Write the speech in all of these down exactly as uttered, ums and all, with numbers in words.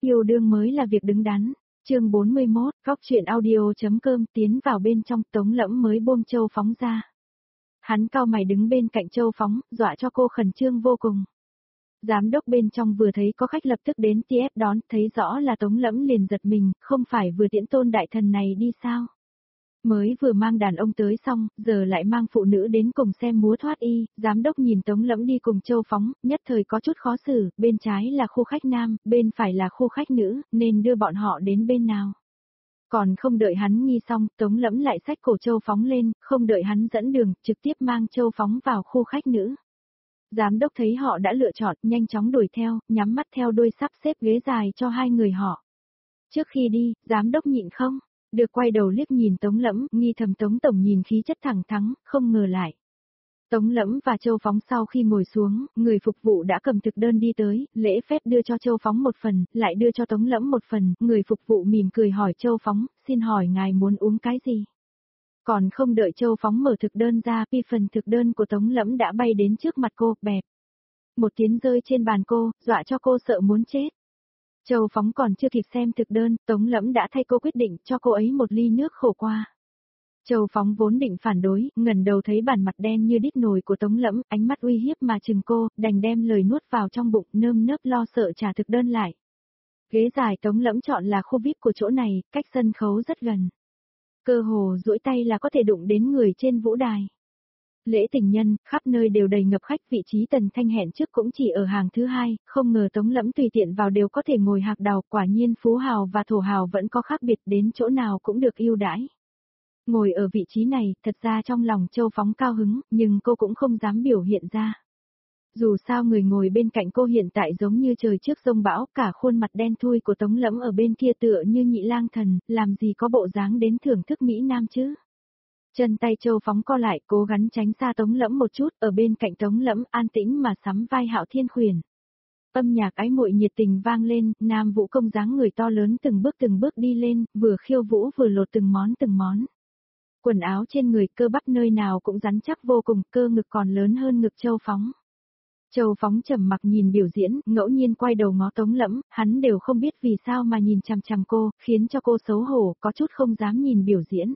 Yêu đương mới là việc đứng đắn. Chương bốn mươi mốt, góc truyện audio.com tiến vào bên trong, Tống Lẫm mới buông Châu Phóng ra. Hắn cau mày đứng bên cạnh Châu Phóng, dọa cho cô khẩn trương vô cùng. Giám đốc bên trong vừa thấy có khách lập tức đến tiếp đón, thấy rõ là Tống Lẫm liền giật mình, không phải vừa tiễn Tôn đại thần này đi sao? Mới vừa mang đàn ông tới xong, giờ lại mang phụ nữ đến cùng xem múa thoát y, giám đốc nhìn Tống Lẫm đi cùng Châu Phóng, nhất thời có chút khó xử, bên trái là khu khách nam, bên phải là khu khách nữ, nên đưa bọn họ đến bên nào. Còn không đợi hắn nghi xong, Tống Lẫm lại xách cổ Châu Phóng lên, không đợi hắn dẫn đường, trực tiếp mang Châu Phóng vào khu khách nữ. Giám đốc thấy họ đã lựa chọn, nhanh chóng đuổi theo, nhắm mắt theo đuôi sắp xếp ghế dài cho hai người họ. Trước khi đi, giám đốc nhịn không? Được quay đầu liếc nhìn Tống Lẫm, nghi thầm Tống Tổng nhìn khí chất thẳng thắn, không ngờ lại. Tống Lẫm và Châu Phóng sau khi ngồi xuống, người phục vụ đã cầm thực đơn đi tới, lễ phép đưa cho Châu Phóng một phần, lại đưa cho Tống Lẫm một phần, người phục vụ mỉm cười hỏi Châu Phóng, xin hỏi ngài muốn uống cái gì? Còn không đợi Châu Phóng mở thực đơn ra, pi phần thực đơn của Tống Lẫm đã bay đến trước mặt cô, bẹp. Một tiếng rơi trên bàn cô, dọa cho cô sợ muốn chết. Châu Phóng còn chưa kịp xem thực đơn, Tống Lẫm đã thay cô quyết định cho cô ấy một ly nước khổ qua. Châu Phóng vốn định phản đối, ngẩng đầu thấy bản mặt đen như đít nồi của Tống Lẫm, ánh mắt uy hiếp mà chừng cô, đành đem lời nuốt vào trong bụng, nơm nớp lo sợ trả thực đơn lại. Ghế dài Tống Lẫm chọn là khu vi ai pi của chỗ này, cách sân khấu rất gần. Cơ hồ duỗi tay là có thể đụng đến người trên vũ đài. Lễ tình nhân, khắp nơi đều đầy ngập khách, vị trí Tần Thanh hẹn trước cũng chỉ ở hàng thứ hai, không ngờ Tống Lẫm tùy tiện vào đều có thể ngồi hạc đào, quả nhiên phú hào và thổ hào vẫn có khác biệt, đến chỗ nào cũng được ưu đãi. Ngồi ở vị trí này, thật ra trong lòng Châu Phóng cao hứng, nhưng cô cũng không dám biểu hiện ra. Dù sao người ngồi bên cạnh cô hiện tại giống như trời trước giông bão, cả khuôn mặt đen thui của Tống Lẫm ở bên kia tựa như nhị lang thần, làm gì có bộ dáng đến thưởng thức Mỹ Nam chứ. Chân tay Châu Phóng co lại, cố gắng tránh xa Tống Lẫm một chút, ở bên cạnh Tống Lẫm an tĩnh mà sắm vai Hạo Thiên Khuyển. Âm nhạc ái muội nhiệt tình vang lên, nam vũ công dáng người to lớn từng bước từng bước đi lên, vừa khiêu vũ vừa lột từng món từng món. Quần áo trên người, cơ bắp nơi nào cũng rắn chắc vô cùng, cơ ngực còn lớn hơn ngực Châu Phóng. Châu Phóng trầm mặc nhìn biểu diễn, ngẫu nhiên quay đầu ngó Tống Lẫm, hắn đều không biết vì sao mà nhìn chằm chằm cô, khiến cho cô xấu hổ, có chút không dám nhìn biểu diễn.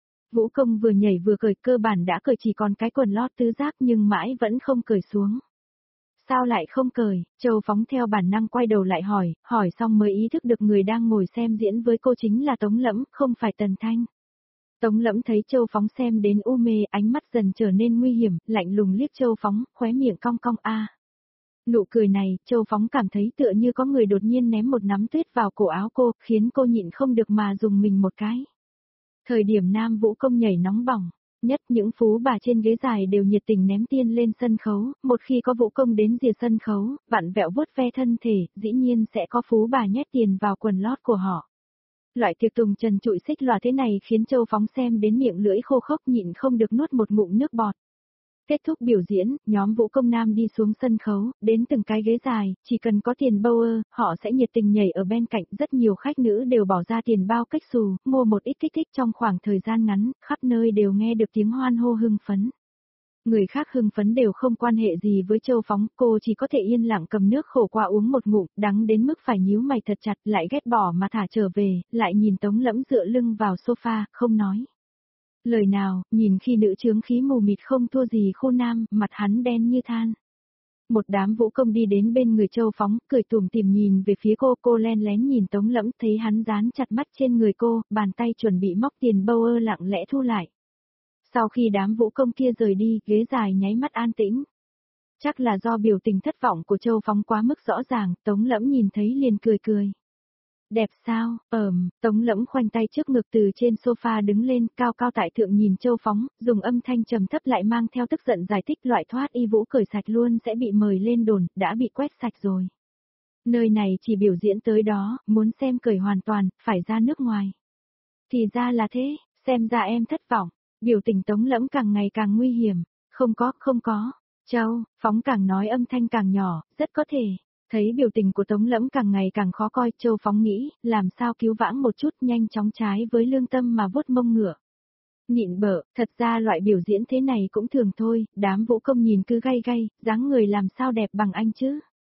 Vũ công vừa nhảy vừa cởi, cơ bản đã cởi chỉ còn cái quần lót tứ giác nhưng mãi vẫn không cởi xuống. Sao lại không cởi? Châu Phóng theo bản năng quay đầu lại hỏi, hỏi xong mới ý thức được người đang ngồi xem diễn với cô chính là Tống Lẫm, không phải Tần Thanh. Tống Lẫm thấy Châu Phóng xem đến u mê, ánh mắt dần trở nên nguy hiểm, lạnh lùng liếc Châu Phóng, khóe miệng cong cong a. Nụ cười này, Châu Phóng cảm thấy tựa như có người đột nhiên ném một nắm tuyết vào cổ áo cô, khiến cô nhịn không được mà dùng mình một cái. Thời điểm nam vũ công nhảy nóng bỏng, nhất những phú bà trên ghế dài đều nhiệt tình ném tiền lên sân khấu, một khi có vũ công đến rìa sân khấu, vặn vẹo vuốt ve thân thể, dĩ nhiên sẽ có phú bà nhét tiền vào quần lót của họ. Loại tiệc tùng trần trụi xích lòa thế này khiến Châu Phóng xem đến miệng lưỡi khô khốc nhịn không được nuốt một ngụm nước bọt. Kết thúc biểu diễn, nhóm vũ công nam đi xuống sân khấu, đến từng cái ghế dài, chỉ cần có tiền bao ơ, họ sẽ nhiệt tình nhảy ở bên cạnh, rất nhiều khách nữ đều bỏ ra tiền bao cách xù, mua một ít kích thích trong khoảng thời gian ngắn, khắp nơi đều nghe được tiếng hoan hô hưng phấn. Người khác hưng phấn đều không quan hệ gì với Châu Phóng, cô chỉ có thể yên lặng cầm nước khổ qua uống một ngụm, đắng đến mức phải nhíu mày thật chặt, lại ghét bỏ mà thả trở về, lại nhìn Tống Lẫm dựa lưng vào sofa, không nói lời nào, nhìn khi nữ chướng khí mù mịt không thua gì khu nam, mặt hắn đen như than. Một đám vũ công đi đến bên người Châu Phóng, cười tủm tỉm nhìn về phía cô, cô len lén nhìn Tống Lẫm, thấy hắn dán chặt mắt trên người cô, bàn tay chuẩn bị móc tiền bâu ơ lặng lẽ thu lại. Sau khi đám vũ công kia rời đi, ghế dài nháy mắt an tĩnh. Chắc là do biểu tình thất vọng của Châu Phóng quá mức rõ ràng, Tống Lẫm nhìn thấy liền cười cười. Đẹp sao, ờm, Tống Lẫm khoanh tay trước ngực từ trên sofa đứng lên, cao cao tại thượng nhìn Châu Phóng, dùng âm thanh trầm thấp lại mang theo tức giận giải thích loại thoát y vũ cởi sạch luôn sẽ bị mời lên đồn, đã bị quét sạch rồi. Nơi này chỉ biểu diễn tới đó, muốn xem cởi hoàn toàn, phải ra nước ngoài. Thì ra là thế, xem ra em thất vọng, biểu tình Tống Lẫm càng ngày càng nguy hiểm, không có, không có, Châu, Phóng càng nói âm thanh càng nhỏ, rất có thể. Thấy biểu tình của Tống Lẫm càng ngày càng khó coi, Châu Phóng nghĩ, làm sao cứu vãng một chút nhanh chóng trái với lương tâm mà vuốt mông ngựa. Nhịn bở, thật ra loại biểu diễn thế này cũng thường thôi, đám vũ công nhìn cứ gay gay, dáng người làm sao đẹp bằng anh chứ.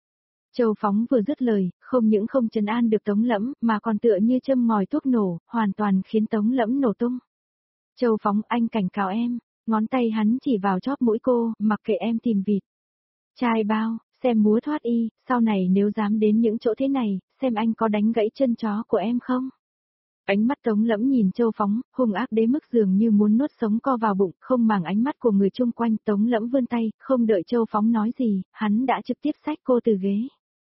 Châu Phóng vừa dứt lời, không những không trấn an được Tống Lẫm, mà còn tựa như châm ngòi thuốc nổ, hoàn toàn khiến Tống Lẫm nổ tung. Châu Phóng, anh cảnh cáo em, ngón tay hắn chỉ vào chóp mũi cô, mặc kệ em tìm vịt. Trai bao, xem múa thoát y, sau này nếu dám đến những chỗ thế này, xem anh có đánh gãy chân chó của em không? Ánh mắt Tống Lẫm nhìn Châu Phóng, hung ác đến mức dường như muốn nuốt sống co vào bụng, không màng ánh mắt của người chung quanh. Tống Lẫm vươn tay, không đợi Châu Phóng nói gì, hắn đã trực tiếp xách cô từ ghế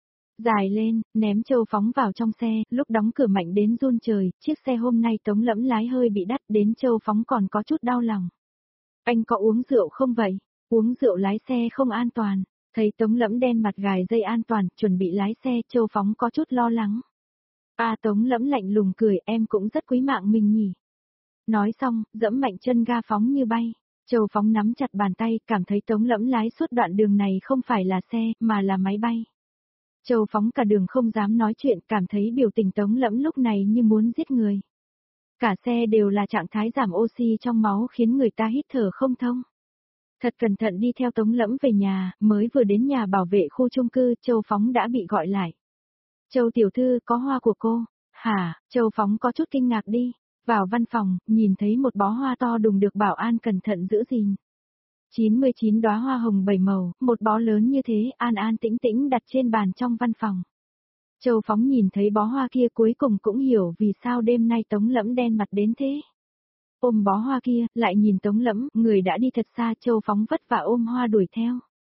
dài lên, ném Châu Phóng vào trong xe, lúc đóng cửa mạnh đến run trời, chiếc xe hôm nay Tống Lẫm lái hơi bị đắt, đến Châu Phóng còn có chút đau lòng. Anh có uống rượu không vậy? Uống rượu lái xe không an toàn. Thấy Tống Lẫm đen mặt gài dây an toàn, chuẩn bị lái xe, Châu Phóng có chút lo lắng. À, Tống Lẫm lạnh lùng cười, em cũng rất quý mạng mình nhỉ. Nói xong, dẫm mạnh chân ga phóng như bay. Châu Phóng nắm chặt bàn tay, cảm thấy Tống Lẫm lái suốt đoạn đường này không phải là xe, mà là máy bay. Châu Phóng cả đường không dám nói chuyện, cảm thấy biểu tình Tống Lẫm lúc này như muốn giết người. Cả xe đều là trạng thái giảm oxy trong máu khiến người ta hít thở không thông. Thật cẩn thận đi theo Tống Lẫm về nhà, mới vừa đến nhà bảo vệ khu chung cư, Châu Phóng đã bị gọi lại. Châu tiểu thư, có hoa của cô. Hả? Châu Phóng có chút kinh ngạc đi. Vào văn phòng, nhìn thấy một bó hoa to đùng được bảo an cẩn thận giữ gìn. chín mươi chín đóa hoa hồng bảy màu, một bó lớn như thế, an an tĩnh tĩnh đặt trên bàn trong văn phòng. Châu Phóng nhìn thấy bó hoa kia cuối cùng cũng hiểu vì sao đêm nay Tống Lẫm đen mặt đến thế. Ôm bó hoa kia, lại nhìn Tống Lẫm, người đã đi thật xa, Châu Phóng vất vả ôm hoa đuổi theo.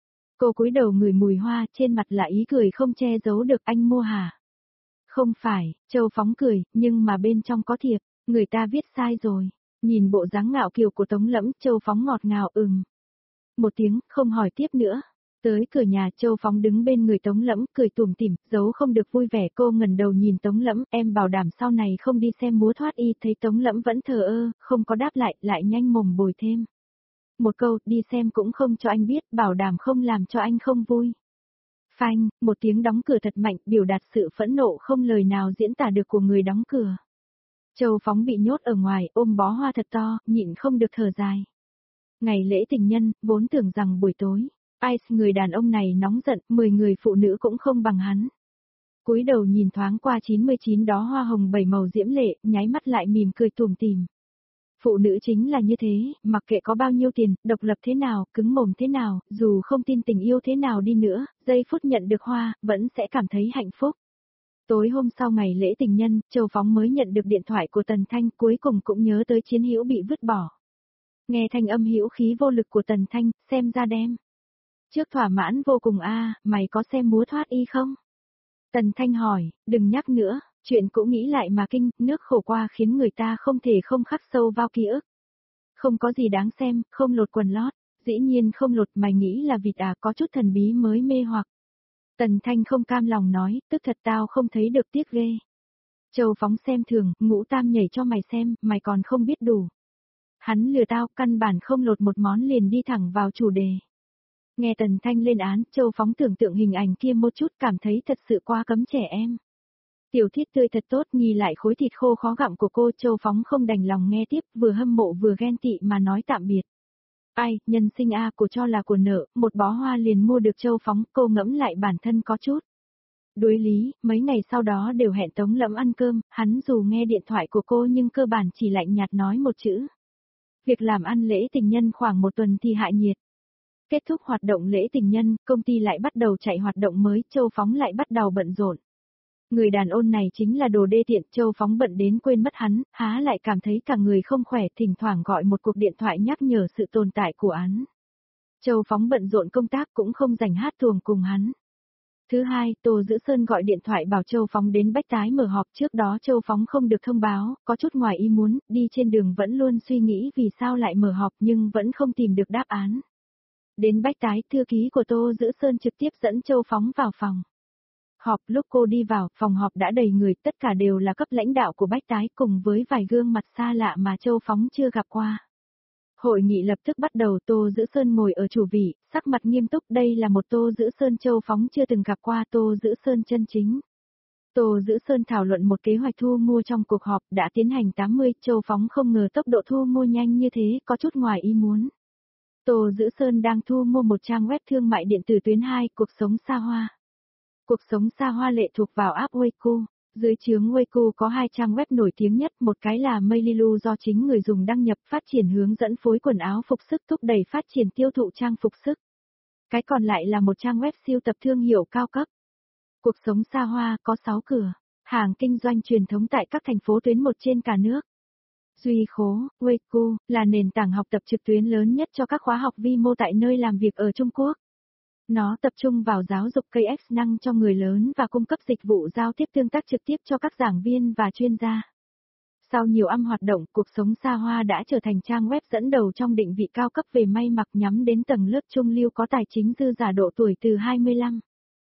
Cô cúi đầu ngửi mùi hoa, trên mặt là ý cười không che giấu được. Anh mua hả? Không phải, Châu Phóng cười, nhưng mà bên trong có thiệp, người ta viết sai rồi. Nhìn bộ dáng ngạo kiều của Tống Lẫm, Châu Phóng ngọt ngào ừm. Một tiếng, không hỏi tiếp nữa. Tới cửa nhà, Châu Phóng đứng bên người Tống Lẫm, cười tủm tỉm, giấu không được vui vẻ. Cô ngẩng đầu nhìn Tống Lẫm, em bảo đảm sau này không đi xem múa thoát y. Thấy Tống Lẫm vẫn thờ ơ, không có đáp lại, lại nhanh mồm bồi thêm. Một câu, đi xem cũng không cho anh biết, bảo đảm không làm cho anh không vui. Phanh, một tiếng đóng cửa thật mạnh, biểu đạt sự phẫn nộ không lời nào diễn tả được của người đóng cửa. Châu Phóng bị nhốt ở ngoài, ôm bó hoa thật to, nhịn không được thở dài. Ngày lễ tình nhân, vốn tưởng rằng buổi tối, Ice người đàn ông này nóng giận, mười người phụ nữ cũng không bằng hắn. Cúi đầu nhìn thoáng qua chín mươi chín đóa hoa hồng bảy màu diễm lệ, nháy mắt lại mỉm cười tủm tỉm. Phụ nữ chính là như thế, mặc kệ có bao nhiêu tiền, độc lập thế nào, cứng mồm thế nào, dù không tin tình yêu thế nào đi nữa, giây phút nhận được hoa, vẫn sẽ cảm thấy hạnh phúc. Tối hôm sau ngày lễ tình nhân, Châu Phóng mới nhận được điện thoại của Tần Thanh, cuối cùng cũng nhớ tới Chiến Hữu bị vứt bỏ. Nghe thanh âm hữu khí vô lực của Tần Thanh, xem ra đem. Trước thỏa mãn vô cùng a, mày có xem múa thoát y không? Tần Thanh hỏi, đừng nhắc nữa, chuyện cũ nghĩ lại mà kinh, nước khổ qua khiến người ta không thể không khắc sâu vào ký ức. Không có gì đáng xem, không lột quần lót, dĩ nhiên không lột, mày nghĩ là vịt à, có chút thần bí mới mê hoặc. Tần Thanh không cam lòng nói, tức thật tao không thấy được tiếc ghê. Châu Phóng xem thường, ngũ tam nhảy cho mày xem, mày còn không biết đủ. Hắn lừa tao, căn bản không lột một món liền đi thẳng vào chủ đề. Nghe Tần Thanh lên án, Châu Phóng tưởng tượng hình ảnh kia một chút, cảm thấy thật sự quá cấm trẻ em. Tiểu thiết tươi thật tốt, nghi lại khối thịt khô khó gặm của cô. Châu Phóng không đành lòng nghe tiếp, vừa hâm mộ vừa ghen tị mà nói tạm biệt. Ai, nhân sinh a, của cho là của nợ, một bó hoa liền mua được. Châu Phóng, cô ngẫm lại bản thân có chút đối lý, mấy ngày sau đó đều hẹn Tống Lẫm ăn cơm, hắn dù nghe điện thoại của cô nhưng cơ bản chỉ lạnh nhạt nói một chữ. Việc làm ăn lễ tình nhân khoảng một tuần thì hạ nhiệt. Kết thúc hoạt động lễ tình nhân, công ty lại bắt đầu chạy hoạt động mới, Châu Phóng lại bắt đầu bận rộn. Người đàn ông này chính là đồ đê tiện, Châu Phóng bận đến quên mất hắn, há lại cảm thấy cả người không khỏe, thỉnh thoảng gọi một cuộc điện thoại nhắc nhở sự tồn tại của hắn. Châu Phóng bận rộn công tác cũng không rảnh hát tuồng cùng hắn. Thứ hai, Tô Dữ Sơn gọi điện thoại bảo Châu Phóng đến Bách Tái mở họp, trước đó Châu Phóng không được thông báo, có chút ngoài ý muốn, đi trên đường vẫn luôn suy nghĩ vì sao lại mở họp nhưng vẫn không tìm được đáp án. Đến Bách Tái, thư ký của Tô Dữ Sơn trực tiếp dẫn Châu Phóng vào phòng họp. Lúc cô đi vào, phòng họp đã đầy người, tất cả đều là cấp lãnh đạo của Bách Tái cùng với vài gương mặt xa lạ mà Châu Phóng chưa gặp qua. Hội nghị lập tức bắt đầu, Tô Dữ Sơn ngồi ở chủ vị, sắc mặt nghiêm túc, đây là một Tô Dữ Sơn Châu Phóng chưa từng gặp qua, Tô Dữ Sơn chân chính. Tô Dữ Sơn thảo luận một kế hoạch thu mua trong cuộc họp đã tiến hành tám mươi, Châu Phóng không ngờ tốc độ thu mua nhanh như thế, có chút ngoài ý muốn. Tô Dữ Sơn đang thu mua một trang web thương mại điện tử tuyến hai, cuộc sống xa hoa. Cuộc sống xa hoa lệ thuộc vào app Weiku. Dưới trướng Weiku có hai trang web nổi tiếng nhất, một cái là Maililu do chính người dùng đăng nhập phát triển hướng dẫn phối quần áo phục sức thúc đẩy phát triển tiêu thụ trang phục sức. Cái còn lại là một trang web siêu tập thương hiệu cao cấp. Cuộc sống xa hoa có sáu cửa, hàng kinh doanh truyền thống tại các thành phố tuyến một trên cả nước. Duy khố, Weiku, là nền tảng học tập trực tuyến lớn nhất cho các khóa học vi mô tại nơi làm việc ở Trung Quốc. Nó tập trung vào giáo dục cây ích năng cho người lớn và cung cấp dịch vụ giao tiếp tương tác trực tiếp cho các giảng viên và chuyên gia. Sau nhiều năm hoạt động, cuộc sống xa hoa đã trở thành trang web dẫn đầu trong định vị cao cấp về may mặc nhắm đến tầng lớp trung lưu có tài chính dư giả độ tuổi từ hai mươi lăm,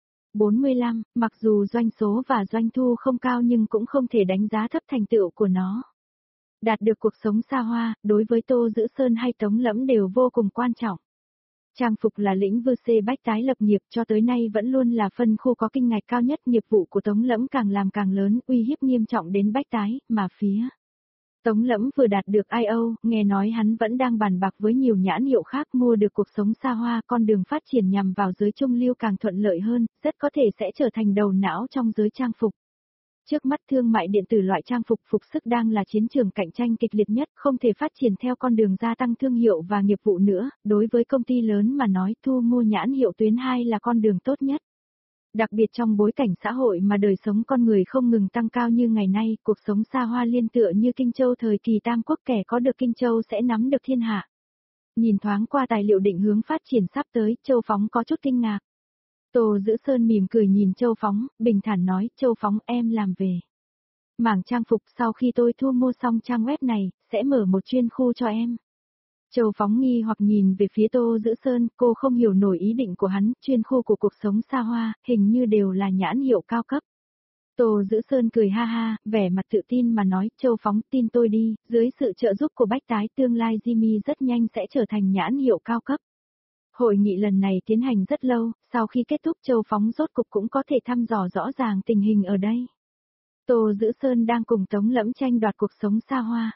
bốn mươi lăm, mặc dù doanh số và doanh thu không cao nhưng cũng không thể đánh giá thấp thành tựu của nó. Đạt được cuộc sống xa hoa, đối với Tô Dữ Sơn hay Tống Lẫm đều vô cùng quan trọng. Trang phục là lĩnh vực C bách tái lập nghiệp cho tới nay vẫn luôn là phân khu có kinh ngạch cao nhất, nghiệp vụ của Tống Lẫm càng làm càng lớn, uy hiếp nghiêm trọng đến bách tái, mà phía Tống Lẫm vừa đạt được I O, nghe nói hắn vẫn đang bàn bạc với nhiều nhãn hiệu khác mua được cuộc sống xa hoa, con đường phát triển nhằm vào giới trung lưu càng thuận lợi hơn, rất có thể sẽ trở thành đầu não trong giới trang phục. Trước mắt thương mại điện tử loại trang phục phục sức đang là chiến trường cạnh tranh kịch liệt nhất, không thể phát triển theo con đường gia tăng thương hiệu và nghiệp vụ nữa, đối với công ty lớn mà nói thu mua nhãn hiệu tuyến hai là con đường tốt nhất. Đặc biệt trong bối cảnh xã hội mà đời sống con người không ngừng tăng cao như ngày nay, cuộc sống xa hoa liên tựa như Kinh Châu thời kỳ Tam Quốc, kẻ có được Kinh Châu sẽ nắm được thiên hạ. Nhìn thoáng qua tài liệu định hướng phát triển sắp tới, Châu Phóng có chút kinh ngạc. Tô Dữ Sơn mỉm cười nhìn Châu Phóng, bình thản nói, Châu Phóng em làm về mảng trang phục, sau khi tôi thu mua xong trang web này, sẽ mở một chuyên khu cho em. Châu Phóng nghi hoặc nhìn về phía Tô Dữ Sơn, cô không hiểu nổi ý định của hắn, chuyên khu của cuộc sống xa hoa, hình như đều là nhãn hiệu cao cấp. Tô Dữ Sơn cười ha ha, vẻ mặt tự tin mà nói, Châu Phóng tin tôi đi, dưới sự trợ giúp của bách tái tương lai Jimmy rất nhanh sẽ trở thành nhãn hiệu cao cấp. Hội nghị lần này tiến hành rất lâu, sau khi kết thúc Châu Phóng rốt cục cũng có thể thăm dò rõ ràng tình hình ở đây. Tô Dữ Sơn đang cùng Tống Lẫm tranh đoạt cuộc sống xa hoa.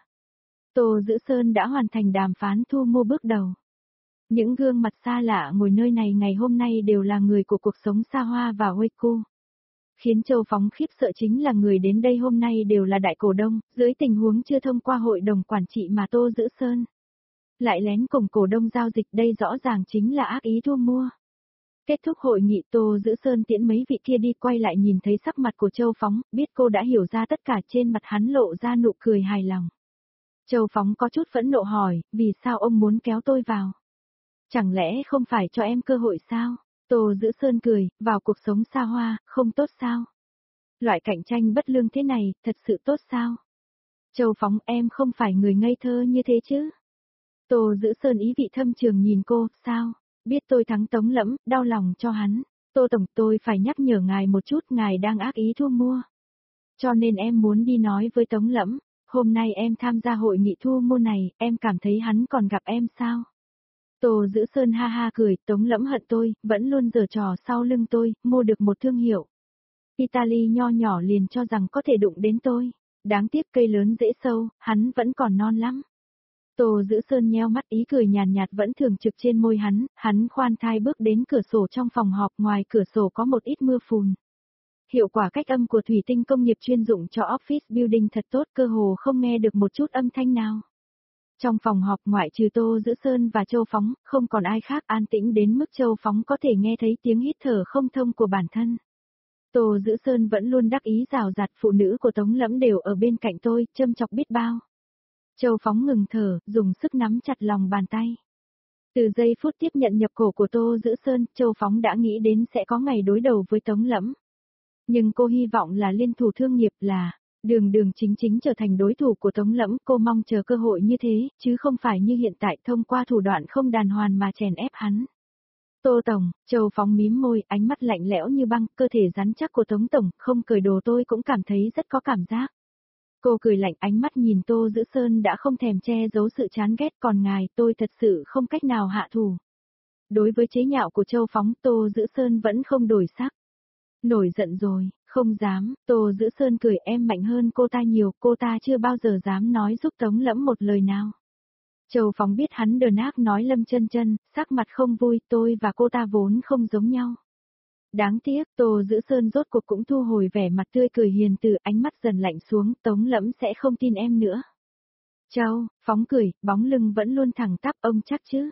Tô Dữ Sơn đã hoàn thành đàm phán thu mua bước đầu. Những gương mặt xa lạ ngồi nơi này ngày hôm nay đều là người của cuộc sống xa hoa và Weiku. Khiến Châu Phóng khiếp sợ chính là người đến đây hôm nay đều là đại cổ đông, dưới tình huống chưa thông qua hội đồng quản trị mà Tô Dữ Sơn lại lén cùng cổ đông giao dịch, đây rõ ràng chính là ác ý thu mua. Kết thúc hội nghị, Tô Dữ Sơn tiễn mấy vị kia đi, quay lại nhìn thấy sắc mặt của Châu Phóng, biết cô đã hiểu ra tất cả, trên mặt hắn lộ ra nụ cười hài lòng. Châu Phóng có chút phẫn nộ hỏi, vì sao ông muốn kéo tôi vào? Chẳng lẽ không phải cho em cơ hội sao? Tô Dữ Sơn cười, vào cuộc sống xa hoa, không tốt sao? Loại cạnh tranh bất lương thế này, thật sự tốt sao? Châu Phóng, em không phải người ngây thơ như thế chứ? Tô Dữ Sơn ý vị thâm trường nhìn cô, sao? Biết tôi thắng Tống Lẫm, đau lòng cho hắn. Tô Tổng, tôi phải nhắc nhở ngài một chút, ngài đang ác ý thu mua. Cho nên em muốn đi nói với Tống Lẫm, hôm nay em tham gia hội nghị thu mua này, em cảm thấy hắn còn gặp em sao? Tô Dữ Sơn ha ha cười, Tống Lẫm hận tôi, vẫn luôn giở trò sau lưng tôi, mua được một thương hiệu Italy nho nhỏ liền cho rằng có thể đụng đến tôi. Đáng tiếc cây lớn dễ sâu, hắn vẫn còn non lắm. Tô Dữ Sơn nheo mắt, ý cười nhàn nhạt, nhạt vẫn thường trực trên môi hắn, hắn khoan thai bước đến cửa sổ trong phòng họp, ngoài cửa sổ có một ít mưa phùn. Hiệu quả cách âm của thủy tinh công nghiệp chuyên dụng cho office building thật tốt, cơ hồ không nghe được một chút âm thanh nào. Trong phòng họp ngoại trừ Tô Dữ Sơn và Châu Phóng, không còn ai khác, an tĩnh đến mức Châu Phóng có thể nghe thấy tiếng hít thở không thông của bản thân. Tô Dữ Sơn vẫn luôn đắc ý rào rạt, phụ nữ của Tống Lẫm đều ở bên cạnh tôi, châm chọc biết bao. Châu Phóng ngừng thở, dùng sức nắm chặt lòng bàn tay. Từ giây phút tiếp nhận nhập cổ của Tô Dữ Sơn, Châu Phóng đã nghĩ đến sẽ có ngày đối đầu với Tống Lẫm. Nhưng cô hy vọng là liên thủ thương nghiệp, là đường đường chính chính trở thành đối thủ của Tống Lẫm, cô mong chờ cơ hội như thế, chứ không phải như hiện tại thông qua thủ đoạn không đàng hoàng mà chèn ép hắn. Tô Tổng, Châu Phóng mím môi, ánh mắt lạnh lẽo như băng, cơ thể rắn chắc của Tống Tổng, không cởi đồ tôi cũng cảm thấy rất có cảm giác. Cô cười lạnh, ánh mắt nhìn Tô Dữ Sơn đã không thèm che giấu sự chán ghét, còn ngài, tôi thật sự không cách nào hạ thủ. Đối với chế nhạo của Châu Phóng, Tô Dữ Sơn vẫn không đổi sắc. Nổi giận rồi, không dám, Tô Dữ Sơn cười, em mạnh hơn cô ta nhiều, cô ta chưa bao giờ dám nói giúp Tống Lẫm một lời nào. Châu Phóng biết hắn đờn ác nói Lâm Chân Chân, sắc mặt không vui, tôi và cô ta vốn không giống nhau. Đáng tiếc, Tô Giữ Sơn rốt cuộc cũng thu hồi vẻ mặt tươi cười hiền từ, ánh mắt dần lạnh xuống, Tống Lẫm sẽ không tin em nữa. Châu, Phóng cười, bóng lưng vẫn luôn thẳng tắp, ông chắc chứ.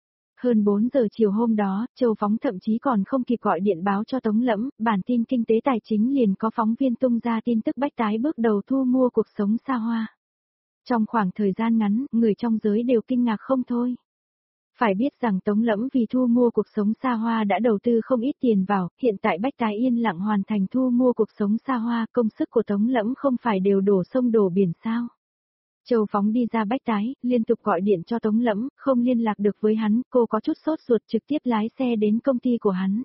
Hơn bốn giờ chiều hôm đó, Châu Phóng thậm chí còn không kịp gọi điện báo cho Tống Lẫm, bản tin kinh tế tài chính liền có phóng viên tung ra tin tức Bách Tái bước đầu thu mua cuộc sống xa hoa. Trong khoảng thời gian ngắn, người trong giới đều kinh ngạc không thôi. Phải biết rằng Tống Lẫm vì thu mua cuộc sống xa hoa đã đầu tư không ít tiền vào, hiện tại Bách Tái yên lặng hoàn thành thu mua cuộc sống xa hoa, công sức của Tống Lẫm không phải đều đổ sông đổ biển sao. Châu Phóng đi ra Bách Tái, liên tục gọi điện cho Tống Lẫm, không liên lạc được với hắn, cô có chút sốt ruột trực tiếp lái xe đến công ty của hắn.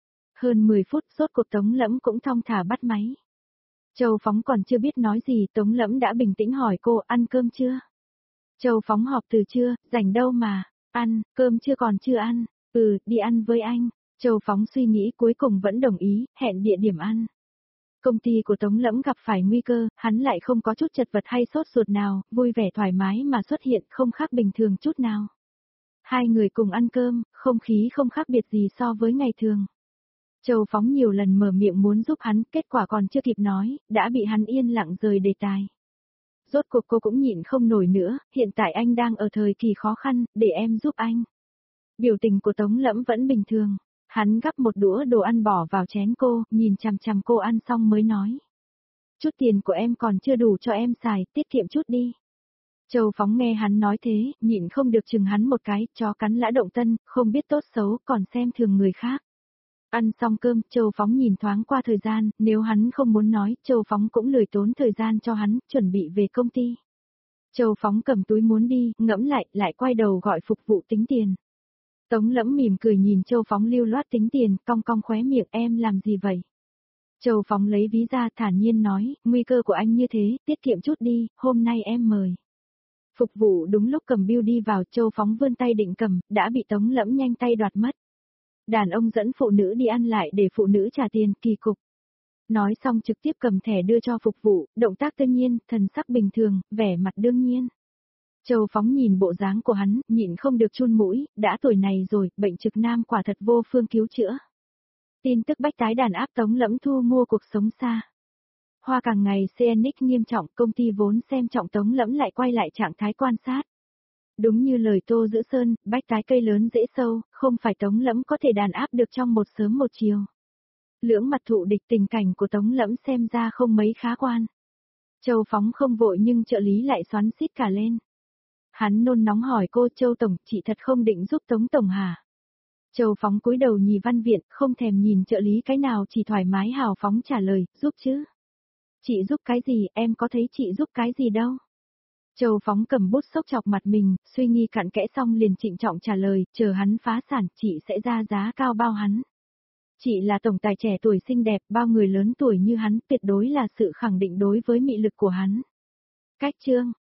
Hơn mười phút, sốt cuộc Tống Lẫm cũng thong thả bắt máy. Châu Phóng còn chưa biết nói gì, Tống Lẫm đã bình tĩnh hỏi cô, ăn cơm chưa? Châu Phóng họp từ trưa, rảnh đâu mà, ăn, cơm chưa còn chưa ăn, ừ, đi ăn với anh. Châu Phóng suy nghĩ cuối cùng vẫn đồng ý, hẹn địa điểm ăn. Công ty của Tống Lẫm gặp phải nguy cơ, hắn lại không có chút chật vật hay sốt ruột nào, vui vẻ thoải mái mà xuất hiện, không khác bình thường chút nào. Hai người cùng ăn cơm, không khí không khác biệt gì so với ngày thường. Châu Phóng nhiều lần mở miệng muốn giúp hắn, kết quả còn chưa kịp nói, đã bị hắn yên lặng rời đề tài. Rốt cuộc cô cũng nhịn không nổi nữa, hiện tại anh đang ở thời kỳ khó khăn, để em giúp anh. Biểu tình của Tống Lẫm vẫn bình thường. Hắn gắp một đũa đồ ăn bỏ vào chén cô, nhìn chằm chằm cô ăn xong mới nói. Chút tiền của em còn chưa đủ cho em xài, tiết kiệm chút đi. Châu Phóng nghe hắn nói thế, nhịn không được chừng hắn một cái, chó cắn lã động tân, không biết tốt xấu, còn xem thường người khác. Ăn xong cơm, Châu Phóng nhìn thoáng qua thời gian, nếu hắn không muốn nói, Châu Phóng cũng lười tốn thời gian cho hắn, chuẩn bị về công ty. Châu Phóng cầm túi muốn đi, ngẫm lại, lại quay đầu gọi phục vụ tính tiền. Tống Lẫm mỉm cười nhìn Châu Phóng lưu loát tính tiền, cong cong khóe miệng, em làm gì vậy? Châu Phóng lấy ví ra thản nhiên nói, nguy cơ của anh như thế, tiết kiệm chút đi, hôm nay em mời. Phục vụ đúng lúc cầm bill đi vào, Châu Phóng vươn tay định cầm, đã bị Tống Lẫm nhanh tay đoạt mất. Đàn ông dẫn phụ nữ đi ăn lại để phụ nữ trả tiền, kỳ cục. Nói xong trực tiếp cầm thẻ đưa cho phục vụ, động tác tự nhiên, thần sắc bình thường, vẻ mặt đương nhiên. Châu Phóng nhìn bộ dáng của hắn, nhịn không được chun mũi, đã tuổi này rồi, bệnh trực nam quả thật vô phương cứu chữa. Tin tức Bách Tái đàn áp Tống Lẫm thu mua cuộc sống xa. Hoa càng ngày xê en ích nghiêm trọng, công ty vốn xem trọng Tống Lẫm lại quay lại trạng thái quan sát. Đúng như lời Tô Giữ Sơn, Bách Tái cây lớn dễ sâu, không phải Tống Lẫm có thể đàn áp được trong một sớm một chiều. Lưỡng mặt thụ địch, tình cảnh của Tống Lẫm xem ra không mấy khá quan. Châu Phóng không vội nhưng trợ lý lại xoắn xít cả lên. Hắn nôn nóng hỏi cô, Châu Tổng, chị thật không định giúp Tống Tổng hả? Châu Phóng cúi đầu nhì văn viện, không thèm nhìn trợ lý cái nào, chỉ thoải mái hào phóng trả lời, giúp chứ. Chị giúp cái gì, em có thấy chị giúp cái gì đâu. Châu Phóng cầm bút xốc chọc mặt mình, suy nghĩ cặn kẽ xong liền trịnh trọng trả lời, chờ hắn phá sản, chị sẽ ra giá cao bao hắn. Chị là tổng tài trẻ tuổi xinh đẹp, bao người lớn tuổi như hắn, tuyệt đối là sự khẳng định đối với mị lực của hắn. Cách chương